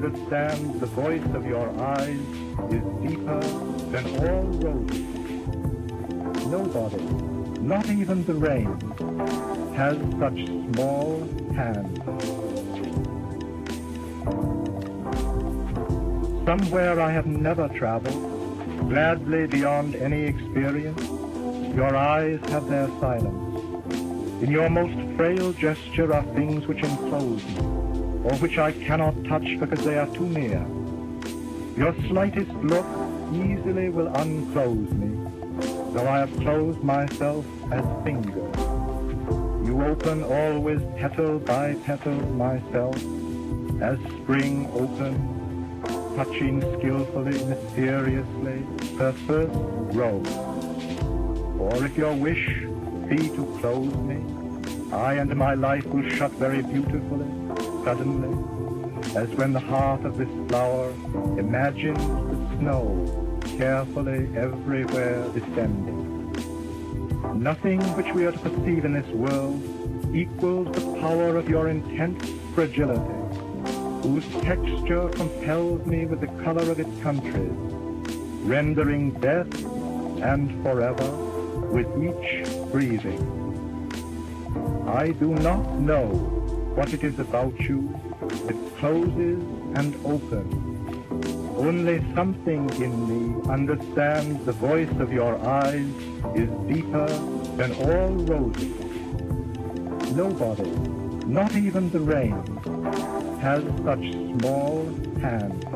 understands the voice of your eyes is deeper than all roses. Nobody, not even the rain, has such small hands. Somewhere I have never traveled, gladly beyond any experience, your eyes have their silence. In your most frail gesture are things which enclose me, or which I cannot touch because they are too near. Your slightest look easily will unclose me, though I have closed myself as fingers. You open always petal by petal myself, as spring opens, touching skillfully, mysteriously, her first rose. Or if your wish be to close me, I and my life will shut very beautifully, suddenly, as when the heart of this flower imagines the snow carefully everywhere descending. Nothing which we are to perceive in this world equals the power of your intense fragility, whose texture compels me with the color of its countries, rendering death and forever with each breathing. I do not know what it is about you that closes and opens. Only something in me understands the voice of your eyes is deeper than all roses. Nobody, not even the rain, has such small hands.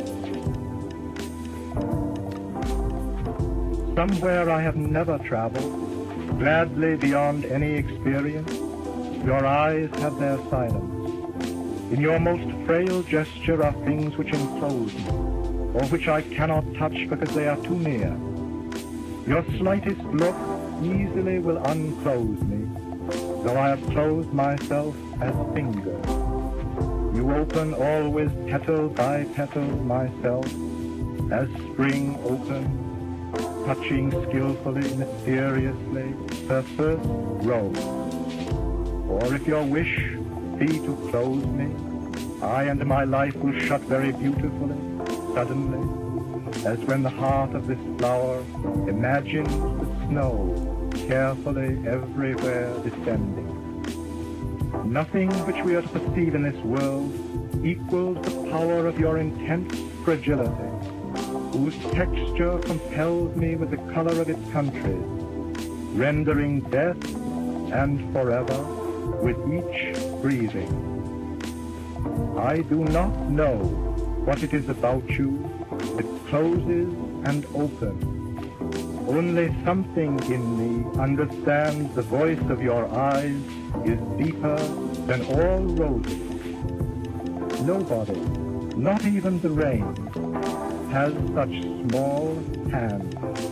Somewhere I have never traveled, gladly beyond any experience, your eyes have their silence. In your most frail gesture are things which enclose me, or which I cannot touch because they are too near. Your slightest look easily will unclose me, though I have closed myself as fingers. You open always petal by petal myself, as spring opens, touching skillfully, mysteriously, her first rose. Or if your wish be to close me, I and my life will shut very beautifully, suddenly, as when the heart of this flower imagines the snow carefully everywhere descending. Nothing which we are to perceive in this world equals the power of your intense fragility, whose texture compels me with the color of its countries, rendering death and forever with each breathing. I do not know what it is about you that closes and opens. Only something in me understands the voice of your eyes is deeper than all roses. Nobody, not even the rain, has such small hands.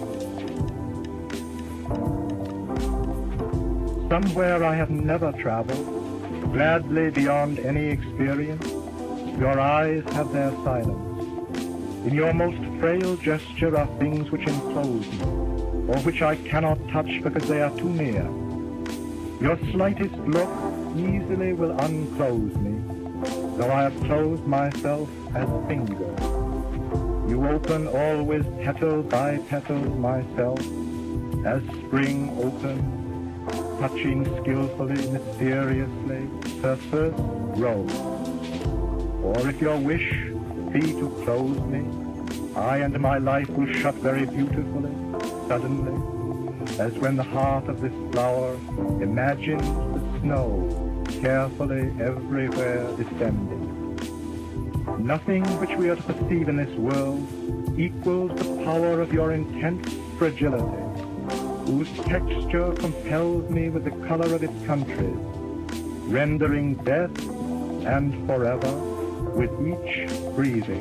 Somewhere I have never traveled, gladly beyond any experience, your eyes have their silence. In your most frail gesture are things which enclose me, or which I cannot touch because they are too near. Your slightest look easily will unclose me, though I have closed myself as fingers. You open always petal by petal myself, as spring opens, touching skillfully, mysteriously, her first rose. Or if your wish be to close me, I and my life will shut very beautifully, suddenly, as when the heart of this flower imagines the snow carefully everywhere descending. Nothing which we are to perceive in this world equals the power of your intense fragility, whose texture compels me with the color of its countries, rendering death and forever with each breathing.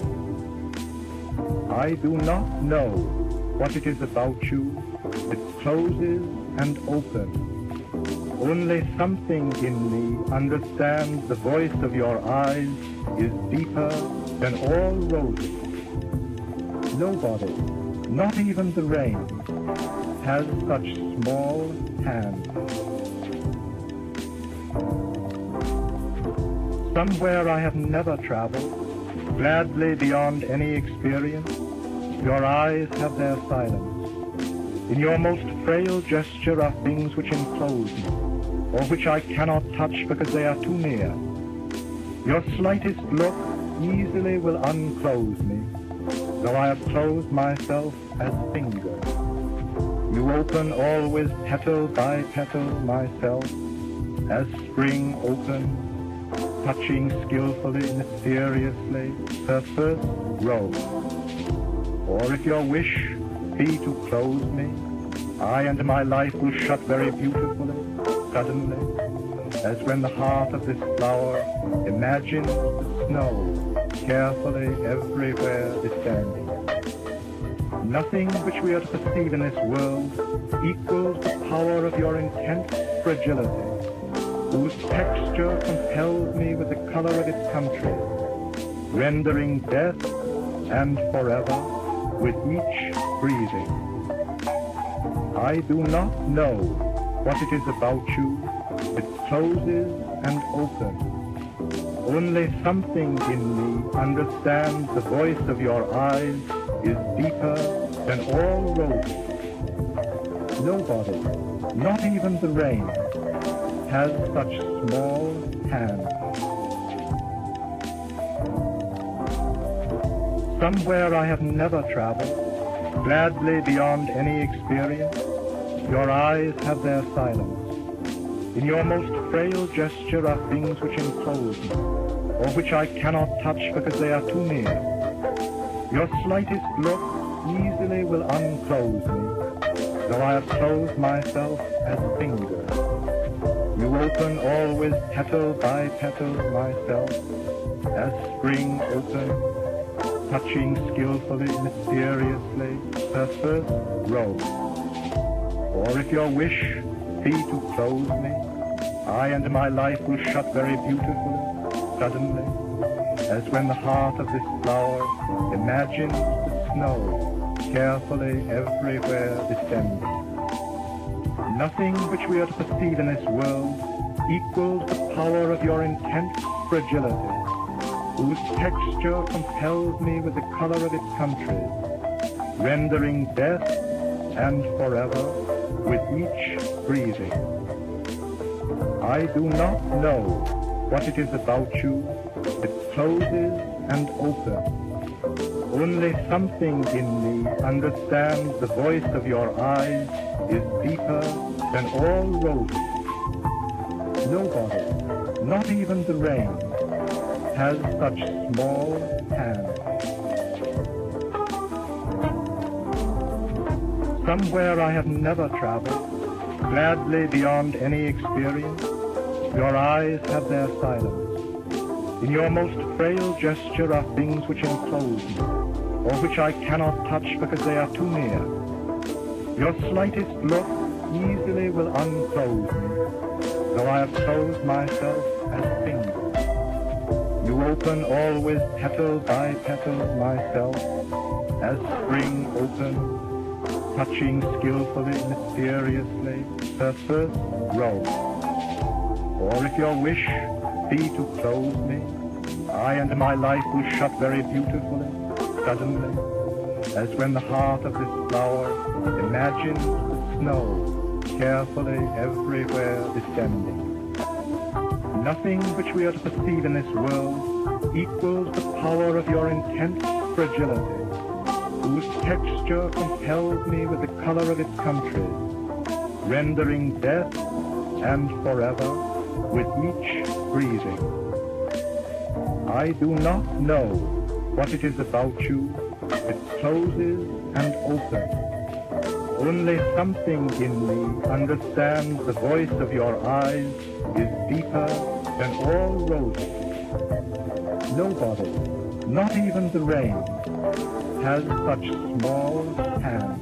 I do not know what it is about you that closes and opens. Only something in me understands the voice of your eyes is deeper than all roses. Nobody, not even the rain, has such small hands. Somewhere I have never traveled, Gladly beyond any experience, your eyes have their silence. In your most frail gesture are things which enclose me, or which I cannot touch because they are too near. Your slightest look easily will unclose me, though I have closed myself as finger. You open always petal by petal myself, as spring opens, touching skillfully, mysteriously, her first rose. Or if your wish be to close me, I and my life will shut very beautifully, suddenly, as when the heart of this flower imagines the snow carefully everywhere descending. Nothing which we are to perceive in this world equals the power of your intense fragility, whose texture compels me with the color of its country, rendering death and forever with each breathing. I do not know what it is about you that closes and opens. Only something in me understands the voice of your eyes is deeper than all roses. Nobody, not even the rain, has such small hands. Somewhere I have never traveled, gladly beyond any experience, your eyes have their silence. In your most frail gesture are things which enclose me, or which I cannot touch because they are too near. Your slightest look easily will unclose me, though I have closed myself as finger. You open always petal by petal myself, as spring opens, touching skillfully, mysteriously, her first rose. Or if your wish be to close me, I and my life will shut very beautifully, suddenly, as when the heart of this flower imagines the snow carefully everywhere descending. Nothing which we are to perceive in this world equals the power of your intense fragility, whose texture compels me with the color of its country, rendering death and forever with each breathing. I do not know what it is about you that closes and opens. Only something in me understands the voice of your eyes is deeper than all roses. Nobody, not even the rain, has such small hands. Somewhere I have never traveled, gladly beyond any experience, your eyes have their silence. In your most frail gesture are things which enclose me, or which I cannot touch because they are too near. Your slightest look easily will unclose me, though I have closed myself as finger. You open always petal by petal myself, as spring opens, touching skillfully, mysteriously, her first rose. Or if your wish be to close me, I and my life will shut very beautifully, suddenly, as when the heart of this flower imagines the snow carefully everywhere descending. Nothing which we are to perceive in this world equals the power of your intense fragility, whose texture compels me with the color of its country, rendering death and forever with each breathing. I do not know what it is about you that closes and opens. Only something in me understands the voice of your eyes is deeper than all roses. Nobody, not even the rain, has such small hands.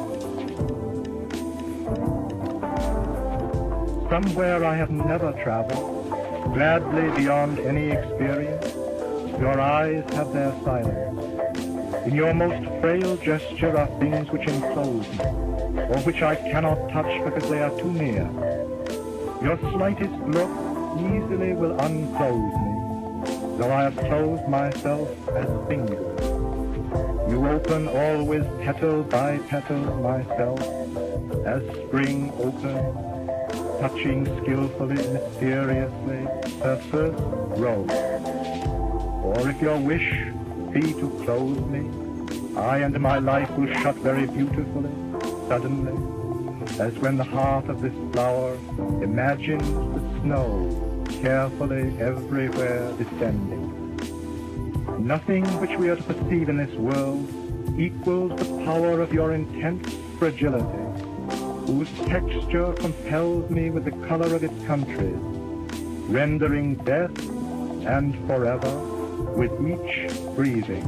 Somewhere I have never traveled, gladly beyond any experience, your eyes have their silence. In your most frail gesture are things which enclose me, or which I cannot touch because they are too near. Your slightest look easily will unclose me, though I have closed myself as fingers. You open always petal by petal myself, as spring opens, touching skillfully, mysteriously, her first rose. Or if your wish be to close me, I and my life will shut very beautifully, suddenly, as when the heart of this flower imagines the snow carefully everywhere descending. Nothing which we are to perceive in this world equals the power of your intense fragility, whose texture compels me with the color of its countries, rendering death and forever with each breathing.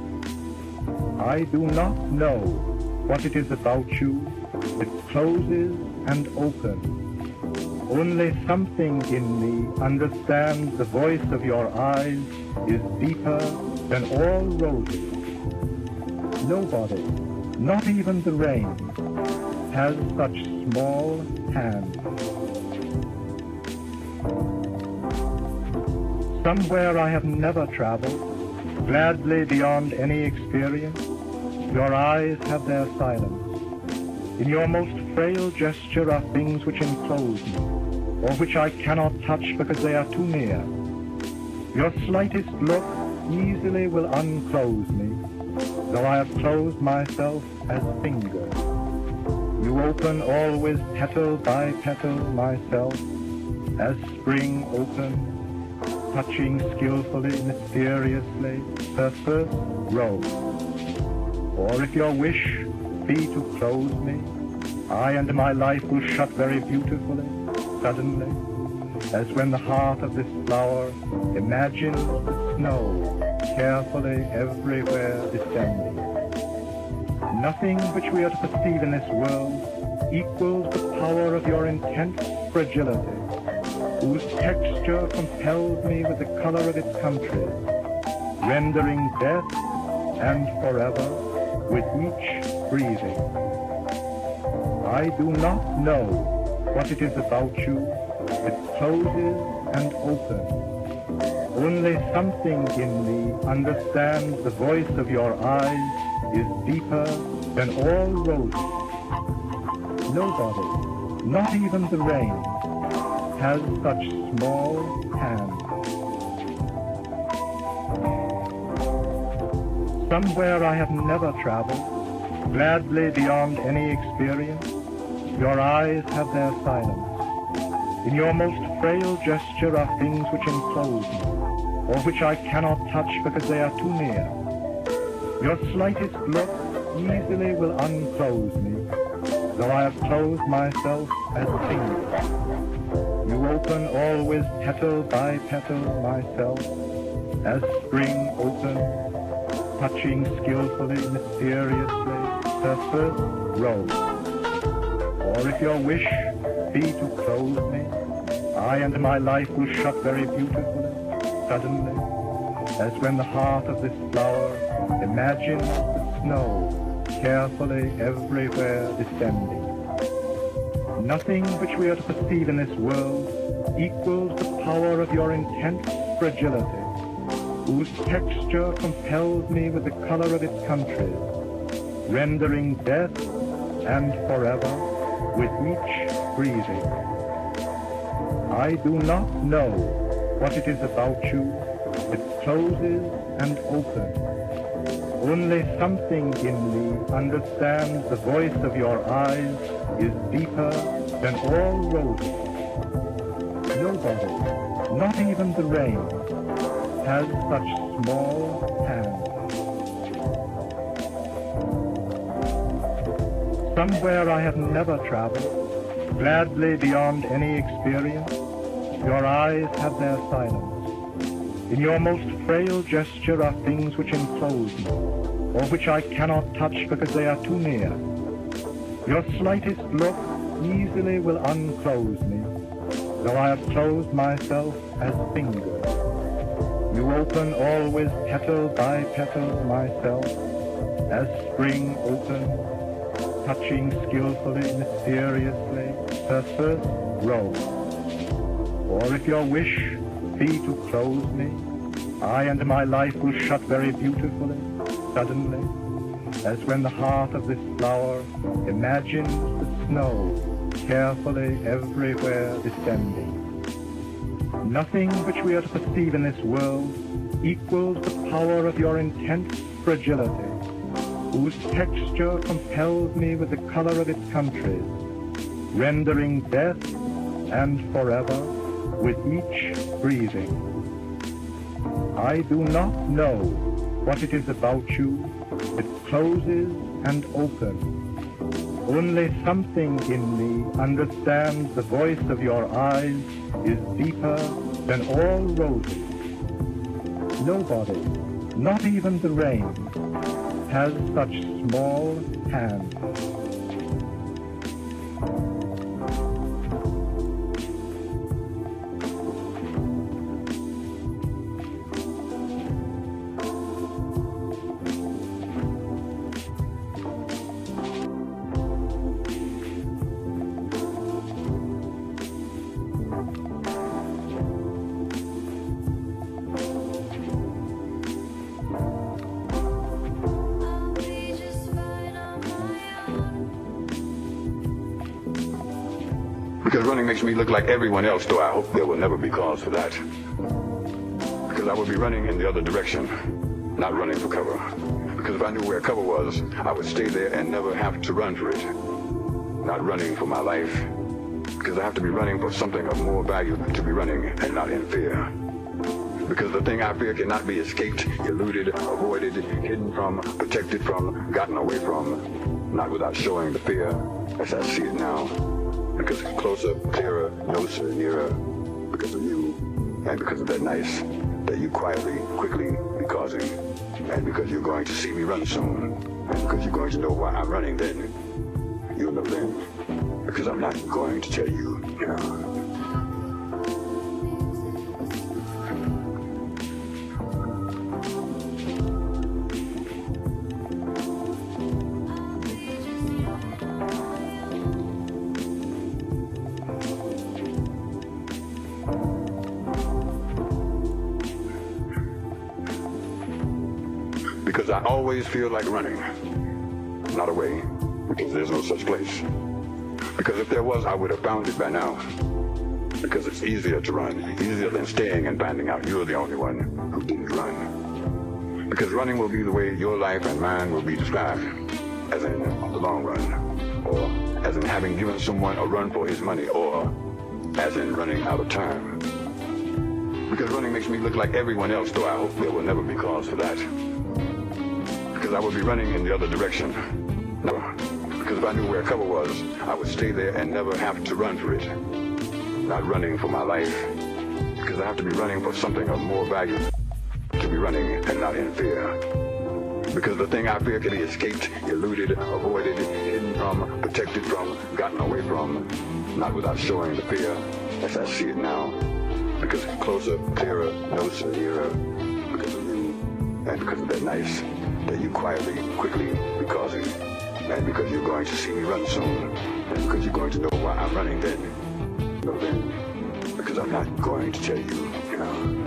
I do not know what it is about you that closes and opens. Only something in me understands the voice of your eyes is deeper than all roses. Nobody, not even the rain, has such small hands. Somewhere I have never traveled, gladly beyond any experience, your eyes have their silence. In your most frail gesture are things which enclose me, or which I cannot touch because they are too near. Your slightest look easily will unclose me, though I have closed myself as fingers. You open always petal by petal myself, as spring opens, touching skillfully, mysteriously, her first rose. Or if your wish be to close me, I and my life will shut very beautifully, suddenly, as when the heart of this flower imagines the snow carefully everywhere descending. Nothing which we are to perceive in this world equals the power of your intense fragility, whose texture compels me with the color of its countries, rendering death and forever with each breathing. I do not know what it is about you that closes and opens. Only something in me understands the voice of your eyes is deeper than all roses. Nobody, not even the rain, has such small hands. Somewhere I have never traveled, gladly beyond any experience, your eyes have their silence. In your most frail gesture are things which enclose me, or which I cannot touch because they are too near. Your slightest look easily will unclose me, though I have closed myself as fingers. You open always petal by petal myself, as spring opens, touching skillfully, mysteriously, her first rose. Or if your wish be to close me, I and my life will shut very beautifully, suddenly, as when the heart of this flower imagines the snow carefully everywhere descending. Nothing which we are to perceive in this world equals the power of your intense fragility, whose texture compels me with the color of its countries, rendering death and forever with each breathing. I do not know what it is about you that closes and opens. Only something in me understands the voice of your eyes is deeper than all roses. Nobody, not even the rain, has such small hands. Somewhere I have never traveled, gladly beyond any experience, your eyes have their silence. In your most frail gesture are things which enclose me, or which I cannot touch because they are too near. Your slightest look easily will unclose me, though I have closed myself as fingers. You open always petal by petal myself, as spring opens, touching skillfully, mysteriously, her first rose. Or if your wish be to close me, I and my life will shut very beautifully, suddenly, as when the heart of this flower imagines the snow carefully everywhere descending. Nothing which we are to perceive in this world equals the power of your intense fragility, whose texture compels me with the color of its countries, rendering death and forever with each breathing. I do not know what it is about you that closes and opens. Only something in me understands the voice of your eyes is deeper than all roses. Nobody, not even the rain, has such small hands. Because running makes me look like everyone else, though I hope there will never be cause for that. Because I would be running in the other direction, not running for cover. Because if I knew where cover was, I would stay there and never have to run for it. Not running for my life. Because I have to be running for something of more value to be running and not in fear. Because the thing I fear cannot be escaped, eluded, avoided, hidden from, protected from, gotten away from. Not without showing the fear as I see it now. Because it's closer, clearer, closer, nearer, because of you, and because of that nice that you quietly, quickly be causing, and because you're going to see me run soon, and because you're going to know why I'm running then, you'll know then, because I'm not going to tell you now. Because I always feel like running, not away, because there's no such place. Because if there was, I would have found it by now. Because it's easier to run, easier than staying and finding out you're the only one who didn't run. Because running will be the way your life and mine will be described, as in the long run, or as in having given someone a run for his money, or as in running out of time. Because running makes me look like everyone else, though I hope there will never be cause for that. Because I would be running in the other direction. No, because if I knew where cover was, I would stay there and never have to run for it. Not running for my life, because I have to be running for something of more value to be running and not in fear. Because the thing I fear can be escaped, eluded, avoided, hidden from, protected from, gotten away from, not without showing the fear as I see it now. Because it's closer, clearer, closer, nearer, because of you, and because of that nice that you quietly, quickly be causing, and because you're going to see me run soon, and because you're going to know why I'm running then, know then, because I'm not going to tell you now.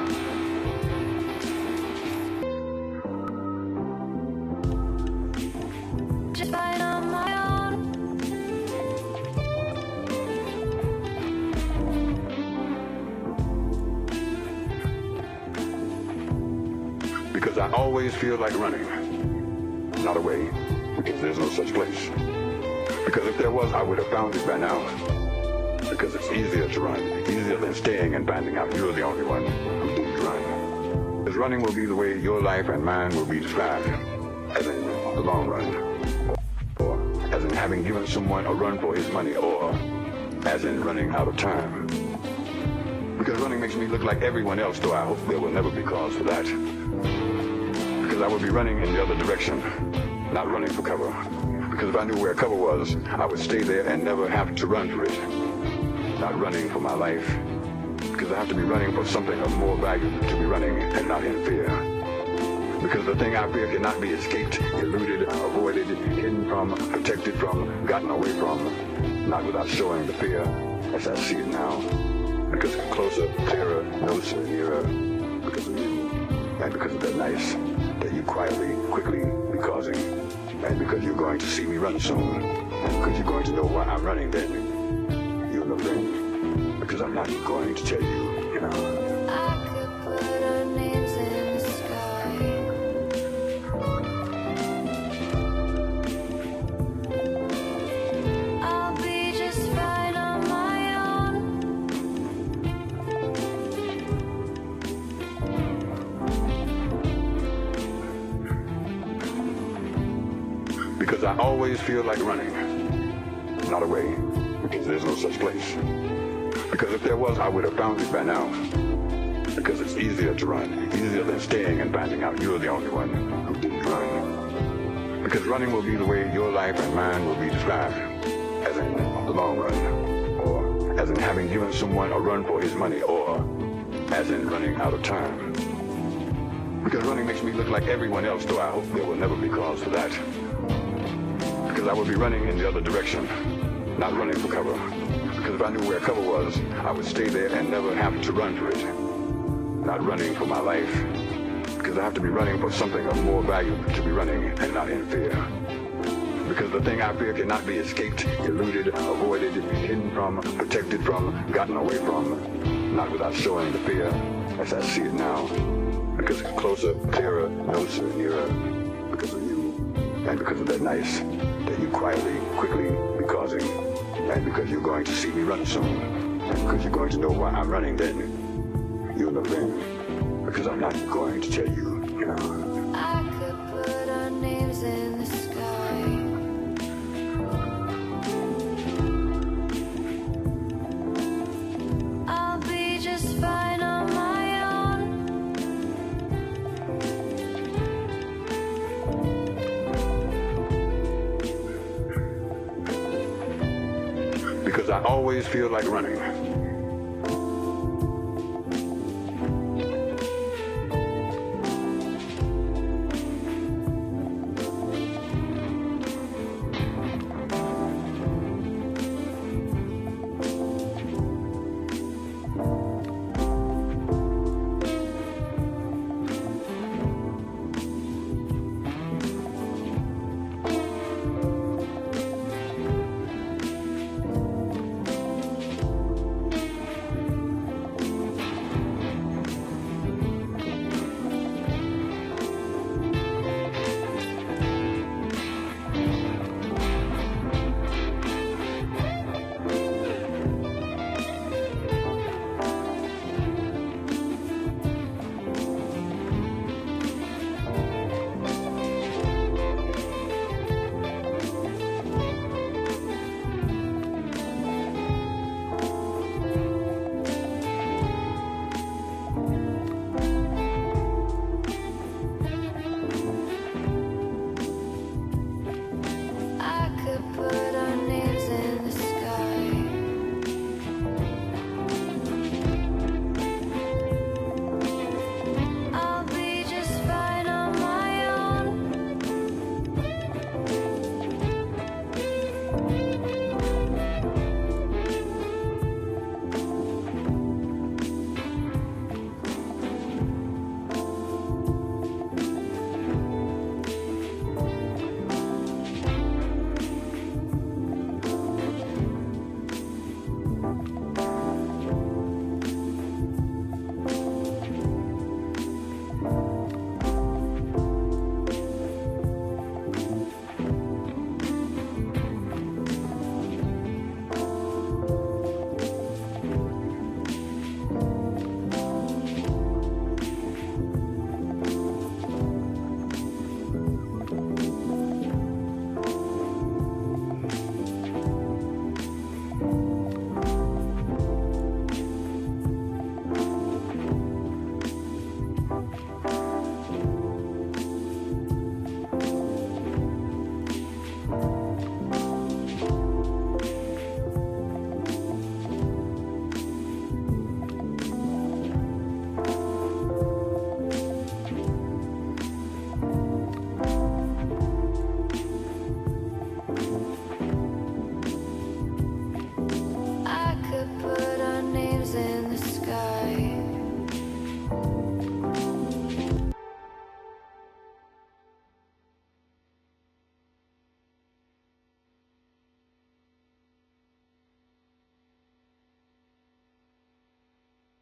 Because I always feel like running, not away, because there's no such place. Because if there was, I would have found it by now. Because it's easier to run, easier than staying and finding out you're the only one who didn't run. Because running will be the way your life and mine will be described, as in the long run, or as in having given someone a run for his money, or as in running out of time. Because running makes me look like everyone else, though I hope there will never be cause for that. Because I would be running in the other direction, not running for cover. Because if I knew where cover was, I would stay there and never have to run for it. Not running for my life. Because I have to be running for something of more value to be running and not in fear. Because the thing I fear cannot be escaped, eluded, avoided, hidden from, protected from, gotten away from, not without showing the fear as I see it now. Because it's closer, clearer, closer, nearer, because of you. and because of that nice that you quietly, quickly be causing, and because you're going to see me run soon, and because you're going to know why I'm running, then you'll know then, because I'm not going to tell you, you know. I could put our names in the sky. I'll be just fine on my own. Because I always feel like running, not away, because there's no such place. Because if there was, I would have found it by now. Because it's easier to run, easier than staying and finding out you're the only one who didn't run. Because running will be the way your life and mine will be described, as in the long run, or as in having given someone a run for his money, or as in running out of time. Because running makes me look like everyone else, though I hope there will never be cause for that. Because I would be running in the other direction, not running for cover. Because if I knew where cover was, I would stay there and never have to run for it. Not running for my life. Because I have to be running for something of more value to be running and not in fear. Because the thing I fear cannot be escaped, eluded, avoided, hidden from, protected from, gotten away from. Not without showing the fear as I see it now. Because it's closer, clearer, closer, nearer. Because of you. And because of that nice that you quietly, quickly be causing. And because you're going to see me run soon. And because you're going to know why I'm running then. You'll know then. Because I'm not going to tell you, you know. I could put our names in the sky. I'll be just fine on my own. Because I always feel like running,